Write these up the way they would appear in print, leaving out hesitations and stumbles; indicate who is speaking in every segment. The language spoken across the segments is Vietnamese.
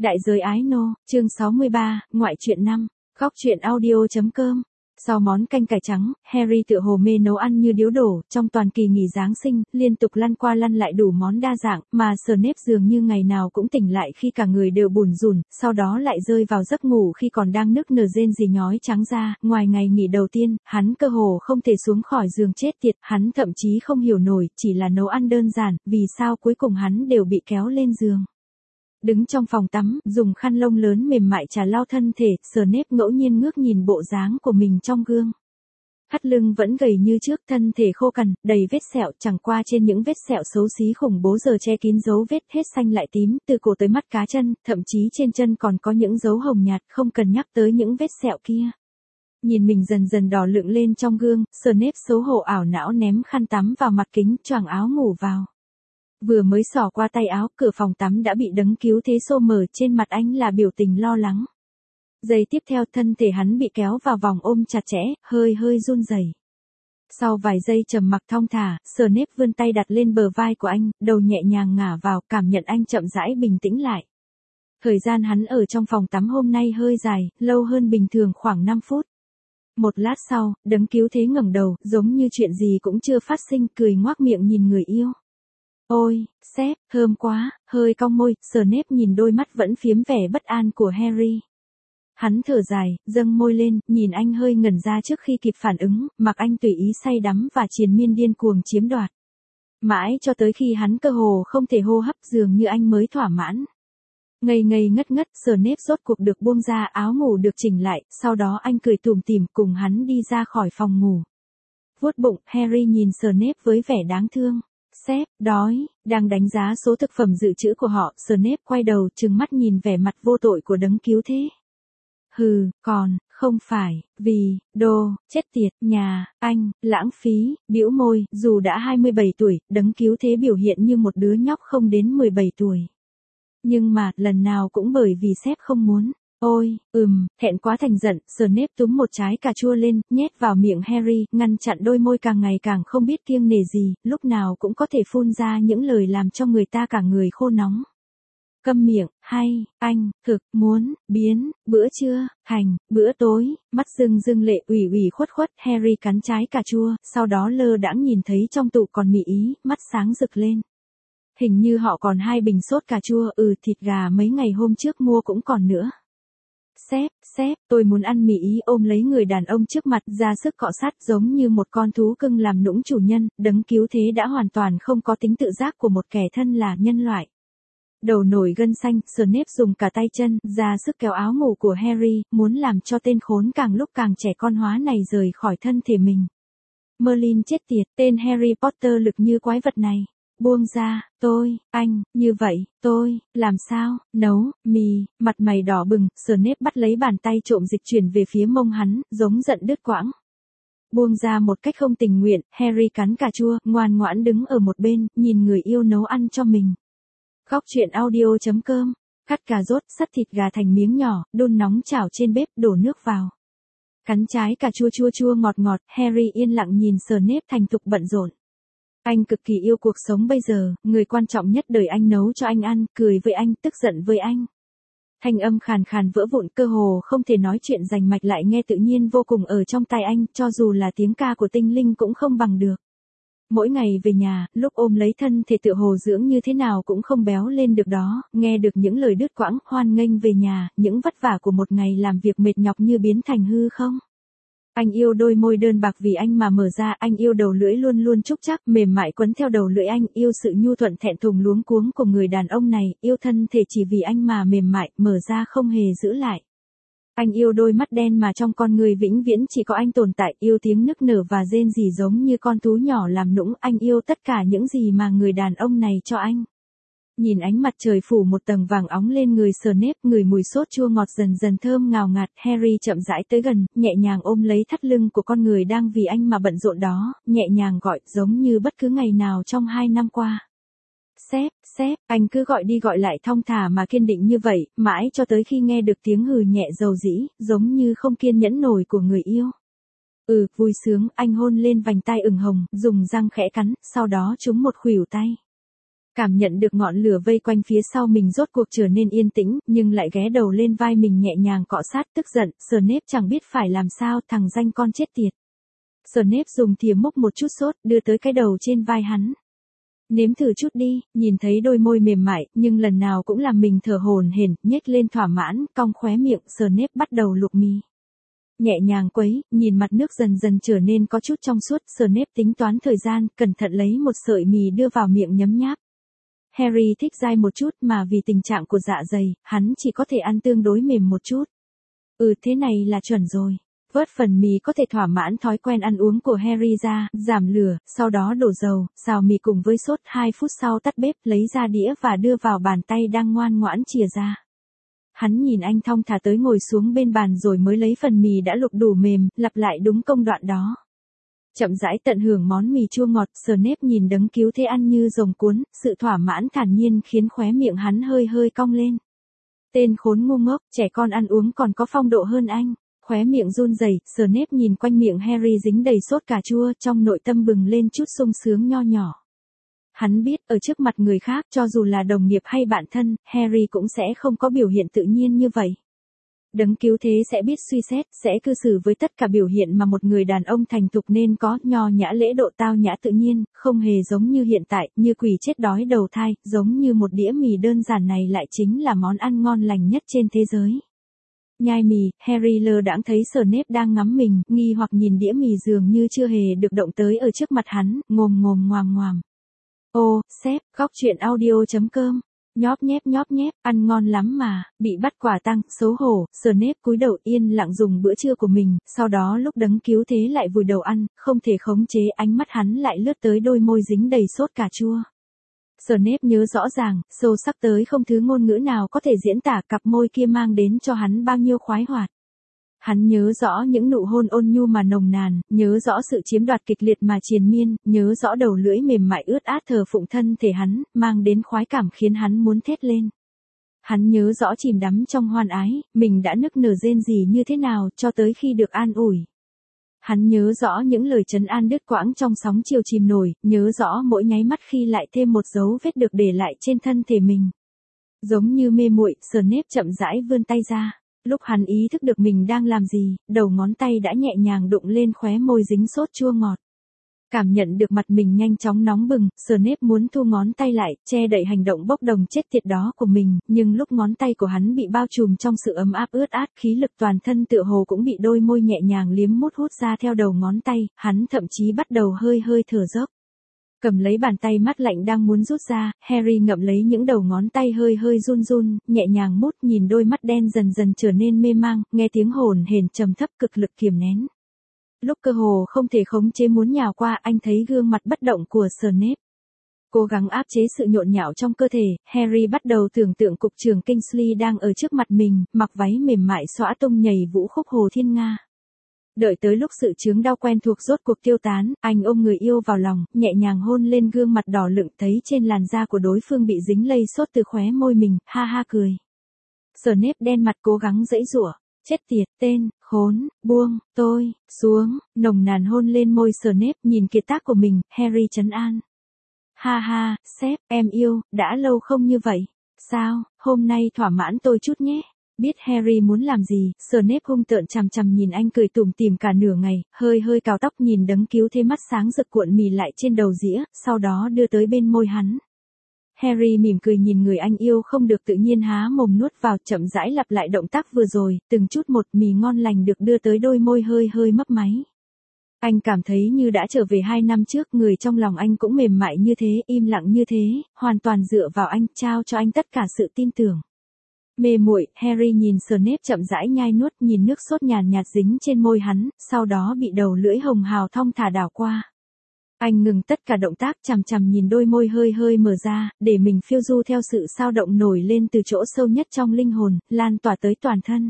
Speaker 1: Đại giới ái nô, chương 63, ngoại truyện 5, góc truyện audio.com. Sau món canh cải trắng, Harry tựa hồ mê nấu ăn như điếu đổ, trong toàn kỳ nghỉ Giáng sinh, liên tục lăn qua lăn lại đủ món đa dạng, mà Snape dường như ngày nào cũng tỉnh lại khi cả người đều bủn rủn, sau đó lại rơi vào giấc ngủ khi còn đang nức nở rên rỉ nhói trắng ra. Ngoài ngày nghỉ đầu tiên, hắn cơ hồ không thể xuống khỏi giường chết tiệt, hắn thậm chí không hiểu nổi, chỉ là nấu ăn đơn giản, vì sao cuối cùng hắn đều bị kéo lên giường. Đứng trong phòng tắm, dùng khăn lông lớn mềm mại chà lau thân thể, Snape ngẫu nhiên ngước nhìn bộ dáng của mình trong gương. Thắt lưng vẫn gầy như trước, thân thể khô cằn, đầy vết sẹo, chẳng qua trên những vết sẹo xấu xí khủng bố giờ che kín dấu vết hết xanh lại tím, từ cổ tới mắt cá chân, thậm chí trên chân còn có những dấu hồng nhạt, không cần nhắc tới những vết sẹo kia. Nhìn mình dần dần đỏ lựng lên trong gương, Snape xấu hổ ảo não ném khăn tắm vào mặt kính, choàng áo ngủ vào. Vừa mới xỏ qua tay áo, cửa phòng tắm đã bị đấng cứu thế xô mở, trên mặt anh là biểu tình lo lắng. Giây tiếp theo thân thể hắn bị kéo vào vòng ôm chặt chẽ, hơi run rẩy. Sau vài giây trầm mặc thong thả, Snape vươn tay đặt lên bờ vai của anh, đầu nhẹ nhàng ngả vào, cảm nhận anh chậm rãi bình tĩnh lại. Thời gian hắn ở trong phòng tắm hôm nay hơi dài, lâu hơn bình thường khoảng 5 phút. Một lát sau, đấng cứu thế ngẩng đầu, giống như chuyện gì cũng chưa phát sinh, cười ngoác miệng nhìn người yêu. Ôi, sếp, thơm quá, hơi cong môi, Snape nhìn đôi mắt vẫn phiếm vẻ bất an của Harry. Hắn thở dài, dâng môi lên, nhìn anh hơi ngẩn ra trước khi kịp phản ứng, mặc anh tùy ý say đắm và triền miên điên cuồng chiếm đoạt. Mãi cho tới khi hắn cơ hồ không thể hô hấp dường như anh mới thỏa mãn. Ngây ngất ngất, Snape rốt cuộc được buông ra, áo ngủ được chỉnh lại, sau đó anh cười tủm tỉm cùng hắn đi ra khỏi phòng ngủ. Vuốt bụng, Harry nhìn Snape với vẻ đáng thương. Sếp, đói, đang đánh giá số thực phẩm dự trữ của họ, Snape quay đầu trừng mắt nhìn vẻ mặt vô tội của đấng cứu thế. Hừ, còn, không phải, vì, chết tiệt, nhà, anh, lãng phí, bĩu môi, dù đã 27 tuổi, đấng cứu thế biểu hiện như một đứa nhóc không đến 17 tuổi. Nhưng mà, lần nào cũng bởi vì sếp không muốn. Ôi, thẹn quá thành giận, Snape túm một trái cà chua lên, nhét vào miệng Harry, ngăn chặn đôi môi càng ngày càng không biết kiêng nể gì, lúc nào cũng có thể phun ra những lời làm cho người ta cả người khô nóng. Câm miệng, hay, anh, thực, muốn, biến, bữa trưa, thành, bữa tối, mắt rưng lệ ủy khuất, Harry cắn trái cà chua, sau đó lơ đãng nhìn thấy trong tủ còn mì ý, mắt sáng rực lên. Hình như họ còn 2 bình sốt cà chua, thịt gà mấy ngày hôm trước mua cũng còn nữa. Sếp, tôi muốn ăn mì ý, ôm lấy người đàn ông trước mặt, ra sức cọ sát giống như một con thú cưng làm nũng chủ nhân, đấng cứu thế đã hoàn toàn không có tính tự giác của một kẻ thân là nhân loại. Đầu nổi gân xanh, Snape dùng cả tay chân, ra sức kéo áo ngủ của Harry, muốn làm cho tên khốn càng lúc càng trẻ con hóa này rời khỏi thân thể mình. Merlin chết tiệt, tên Harry Potter lực như quái vật này. Buông ra, anh, như vậy, làm sao, nấu, mì, mặt mày đỏ bừng, Snape bắt lấy bàn tay trộm dịch chuyển về phía mông hắn, giống giận đứt quãng. Buông ra một cách không tình nguyện, Harry cắn cà chua, ngoan ngoãn đứng ở một bên, nhìn người yêu nấu ăn cho mình. Góc truyện audio.com, cắt cà rốt, sắt thịt gà thành miếng nhỏ, đun nóng chảo trên bếp, đổ nước vào. Cắn trái cà chua ngọt, Harry yên lặng nhìn Snape thành thục bận rộn. Anh cực kỳ yêu cuộc sống bây giờ, người quan trọng nhất đời anh nấu cho anh ăn, cười với anh, tức giận với anh. Thanh âm khàn vỡ vụn, cơ hồ không thể nói chuyện rành mạch lại nghe tự nhiên vô cùng ở trong tai anh, cho dù là tiếng ca của tinh linh cũng không bằng được. Mỗi ngày về nhà, lúc ôm lấy thân thể tựa hồ dưỡng như thế nào cũng không béo lên được đó, nghe được những lời đứt quãng, hoan nghênh về nhà, những vất vả của một ngày làm việc mệt nhọc như biến thành hư không. Anh yêu đôi môi đơn bạc vì anh mà mở ra, anh yêu đầu lưỡi luôn trúc chắc, mềm mại quấn theo đầu lưỡi anh, yêu sự nhu thuận thẹn thùng luống cuống của người đàn ông này, yêu thân thể chỉ vì anh mà mềm mại, mở ra không hề giữ lại. Anh yêu đôi mắt đen mà trong con người vĩnh viễn chỉ có anh tồn tại, yêu tiếng nức nở và rên rỉ giống như con thú nhỏ làm nũng, anh yêu tất cả những gì mà người đàn ông này cho anh. Nhìn ánh mặt trời phủ một tầng vàng óng lên người Snape, người mùi sốt chua ngọt dần thơm ngào ngạt, Harry chậm rãi tới gần, nhẹ nhàng ôm lấy thắt lưng của con người đang vì anh mà bận rộn đó, nhẹ nhàng gọi, giống như bất cứ ngày nào trong 2 năm qua. Sếp, anh cứ gọi đi gọi lại thong thả mà kiên định như vậy, mãi cho tới khi nghe được tiếng hừ nhẹ dầu dĩ, giống như không kiên nhẫn nổi của người yêu. Vui sướng, anh hôn lên vành tai ửng hồng, dùng răng khẽ cắn, sau đó trúng một khuỷu tay. Cảm nhận được ngọn lửa vây quanh phía sau mình rốt cuộc trở nên yên tĩnh, nhưng lại ghé đầu lên vai mình nhẹ nhàng cọ sát, tức giận, Snape chẳng biết phải làm sao, thằng danh con chết tiệt. Snape dùng thìa múc một chút sốt, đưa tới cái đầu trên vai hắn. Nếm thử chút đi, nhìn thấy đôi môi mềm mại, nhưng lần nào cũng làm mình thở hổn hển, nhếch lên thỏa mãn, cong khóe miệng, Snape bắt đầu luộc mì. Nhẹ nhàng quấy, nhìn mặt nước dần dần trở nên có chút trong suốt, Snape tính toán thời gian, cẩn thận lấy một sợi mì đưa vào miệng nhấm nháp. Harry thích dai một chút mà vì tình trạng của dạ dày, hắn chỉ có thể ăn tương đối mềm một chút. Thế này là chuẩn rồi. Vớt phần mì có thể thỏa mãn thói quen ăn uống của Harry ra, giảm lửa, sau đó đổ dầu, xào mì cùng với sốt, 2 phút sau tắt bếp, lấy ra đĩa và đưa vào bàn tay đang ngoan ngoãn chìa ra. Hắn nhìn anh thong thả tới ngồi xuống bên bàn rồi mới lấy phần mì đã luộc đủ mềm, lặp lại đúng công đoạn đó. Chậm rãi tận hưởng món mì chua ngọt, Snape nhìn đấng cứu thế ăn như rồng cuốn, sự thỏa mãn thản nhiên khiến khóe miệng hắn hơi hơi cong lên. Tên khốn ngu ngốc, trẻ con ăn uống còn có phong độ hơn anh. Khóe miệng run rẩy, Snape nhìn quanh miệng Harry dính đầy sốt cà chua, trong nội tâm bừng lên chút sung sướng nho nhỏ. Hắn biết, ở trước mặt người khác, cho dù là đồng nghiệp hay bạn thân, Harry cũng sẽ không có biểu hiện tự nhiên như vậy. Đấng cứu thế sẽ biết suy xét, sẽ cư xử với tất cả biểu hiện mà một người đàn ông thành thục nên có, nho nhã lễ độ tao nhã tự nhiên, không hề giống như hiện tại, như quỷ chết đói đầu thai, giống như một đĩa mì đơn giản này lại chính là món ăn ngon lành nhất trên thế giới. Nhai mì, Harry lơ đãng thấy Snape đang ngắm mình, nghi hoặc nhìn đĩa mì dường như chưa hề được động tới ở trước mặt hắn, ngồm ngồm ngoàm ngoàm. Ô, sếp, góc truyện audio.com. Nhóp nhép, ăn ngon lắm mà, bị bắt quả tang, xấu hổ, Snape cúi đầu yên lặng dùng bữa trưa của mình, sau đó lúc đấng cứu thế lại vùi đầu ăn, không thể khống chế, ánh mắt hắn lại lướt tới đôi môi dính đầy sốt cà chua. Snape nhớ rõ ràng, sâu sắc tới không thứ ngôn ngữ nào có thể diễn tả cặp môi kia mang đến cho hắn bao nhiêu khoái hoạt. Hắn nhớ rõ những nụ hôn ôn nhu mà nồng nàn, nhớ rõ sự chiếm đoạt kịch liệt mà triền miên, nhớ rõ đầu lưỡi mềm mại ướt át thờ phụng thân thể hắn, mang đến khoái cảm khiến hắn muốn thét lên. Hắn nhớ rõ chìm đắm trong hoan ái, mình đã nức nở rên rỉ như thế nào cho tới khi được an ủi. Hắn nhớ rõ những lời trấn an đứt quãng trong sóng chiều chìm nổi, nhớ rõ mỗi nháy mắt khi lại thêm một dấu vết được để lại trên thân thể mình. Giống như mê muội, Snape chậm rãi vươn tay ra. Lúc hắn ý thức được mình đang làm gì, đầu ngón tay đã nhẹ nhàng đụng lên khóe môi dính sốt chua ngọt. Cảm nhận được mặt mình nhanh chóng nóng bừng, Snape muốn thu ngón tay lại, che đậy hành động bốc đồng chết tiệt đó của mình, nhưng lúc ngón tay của hắn bị bao trùm trong sự ấm áp ướt át, khí lực toàn thân tựa hồ cũng bị đôi môi nhẹ nhàng liếm mút hút ra theo đầu ngón tay, hắn thậm chí bắt đầu hơi hơi thở dốc. Cầm lấy bàn tay mát lạnh đang muốn rút ra, Harry ngậm lấy những đầu ngón tay hơi hơi run run, nhẹ nhàng mút nhìn đôi mắt đen dần dần trở nên mê mang, nghe tiếng hồn hển trầm thấp cực lực kiềm nén. Lúc cơ hồ không thể khống chế muốn nhào qua, anh thấy gương mặt bất động của Snape. Cố gắng áp chế sự nhộn nhạo trong cơ thể, Harry bắt đầu tưởng tượng cục trưởng Kingsley đang ở trước mặt mình, mặc váy mềm mại xõa tung nhảy vũ khúc Hồ Thiên Nga. Đợi tới lúc sự chứng đau quen thuộc rốt cuộc tiêu tán, anh ôm người yêu vào lòng, nhẹ nhàng hôn lên gương mặt đỏ lựng, thấy trên làn da của đối phương bị dính lây sốt từ khóe môi mình, ha ha cười. Snape đen mặt cố gắng giãy giụa, chết tiệt, tên, khốn, buông, tôi, xuống, nồng nàn hôn lên môi Snape, nhìn kiệt tác của mình, Harry trấn an. Ha ha, sếp, em yêu, đã lâu không như vậy. Sao, hôm nay thỏa mãn tôi chút nhé. Biết Harry muốn làm gì, Snape hung tợn chằm chằm nhìn anh cười tủm tỉm cả nửa ngày, hơi hơi cào tóc nhìn đấng cứu thế mắt sáng rực cuộn mì lại trên đầu dĩa, sau đó đưa tới bên môi hắn. Harry mỉm cười nhìn người anh yêu không được tự nhiên há mồm nuốt vào, chậm rãi lặp lại động tác vừa rồi, từng chút một mì ngon lành được đưa tới đôi môi hơi hơi mấp máy. Anh cảm thấy như đã trở về 2 năm trước, người trong lòng anh cũng mềm mại như thế, im lặng như thế, hoàn toàn dựa vào anh, trao cho anh tất cả sự tin tưởng. Mê muội, Harry nhìn Snape chậm rãi nhai nuốt, nhìn nước sốt nhàn nhạt dính trên môi hắn, sau đó bị đầu lưỡi hồng hào thong thả đảo qua. Anh ngừng tất cả động tác, chằm chằm nhìn đôi môi hơi hơi mở ra, để mình phiêu du theo sự sao động nổi lên từ chỗ sâu nhất trong linh hồn, lan tỏa tới toàn thân.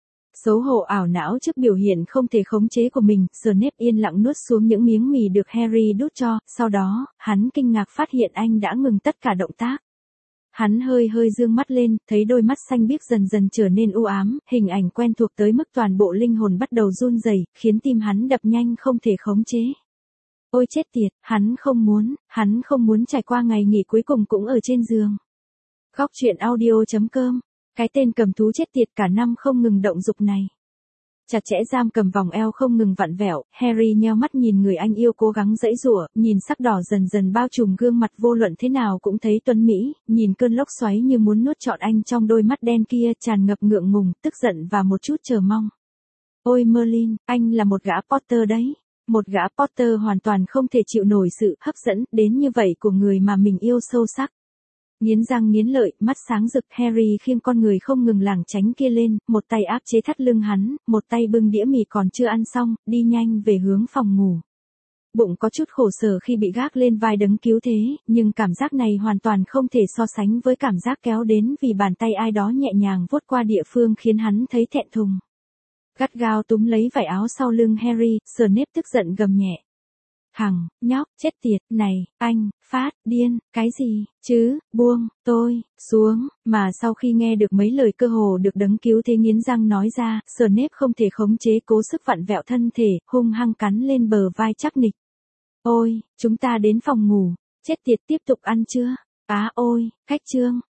Speaker 1: Xấu hổ ảo não trước biểu hiện không thể khống chế của mình, Snape yên lặng nuốt xuống những miếng mì được Harry đút cho, sau đó, hắn kinh ngạc phát hiện anh đã ngừng tất cả động tác. Hắn hơi hơi dương mắt lên, thấy đôi mắt xanh biếc dần dần trở nên u ám, hình ảnh quen thuộc tới mức toàn bộ linh hồn bắt đầu run rẩy, khiến tim hắn đập nhanh không thể khống chế. Ôi chết tiệt, hắn không muốn trải qua ngày nghỉ cuối cùng cũng ở trên giường. Góc truyện audio.com. Cái tên cầm thú chết tiệt cả năm không ngừng động dục này. Chặt chẽ giam cầm vòng eo không ngừng vặn vẹo, Harry nheo mắt nhìn người anh yêu cố gắng giãy giụa, nhìn sắc đỏ dần dần bao trùm gương mặt vô luận thế nào cũng thấy tuấn mỹ, nhìn cơn lốc xoáy như muốn nuốt trọn anh trong đôi mắt đen kia tràn ngập ngượng ngùng, tức giận và một chút chờ mong. Ôi Merlin, anh là một gã Potter đấy. Một gã Potter hoàn toàn không thể chịu nổi sự hấp dẫn đến như vậy của người mà mình yêu sâu sắc. Nghiến răng nghiến lợi, mắt sáng rực, Harry khiêng con người không ngừng lảng tránh kia lên, một tay áp chế thắt lưng hắn, một tay bưng đĩa mì còn chưa ăn xong, đi nhanh về hướng phòng ngủ. Bụng có chút khổ sở khi bị gác lên vai đấng cứu thế, nhưng cảm giác này hoàn toàn không thể so sánh với cảm giác kéo đến vì bàn tay ai đó nhẹ nhàng vuốt qua địa phương khiến hắn thấy thẹn thùng. Gắt gao túm lấy vải áo sau lưng Harry, Snape tức giận gầm nhẹ. Thằng, nhóc, chết tiệt, này, anh, phát, điên, cái gì, chứ, buông, tôi, xuống, mà sau khi nghe được mấy lời cơ hồ được đấng cứu thế nghiến răng nói ra, Snape không thể khống chế cố sức vặn vẹo thân thể, hung hăng cắn lên bờ vai chắc nịch. Ôi, chúng ta đến phòng ngủ, chết tiệt tiếp tục ăn chưa? Ôi, khách trương,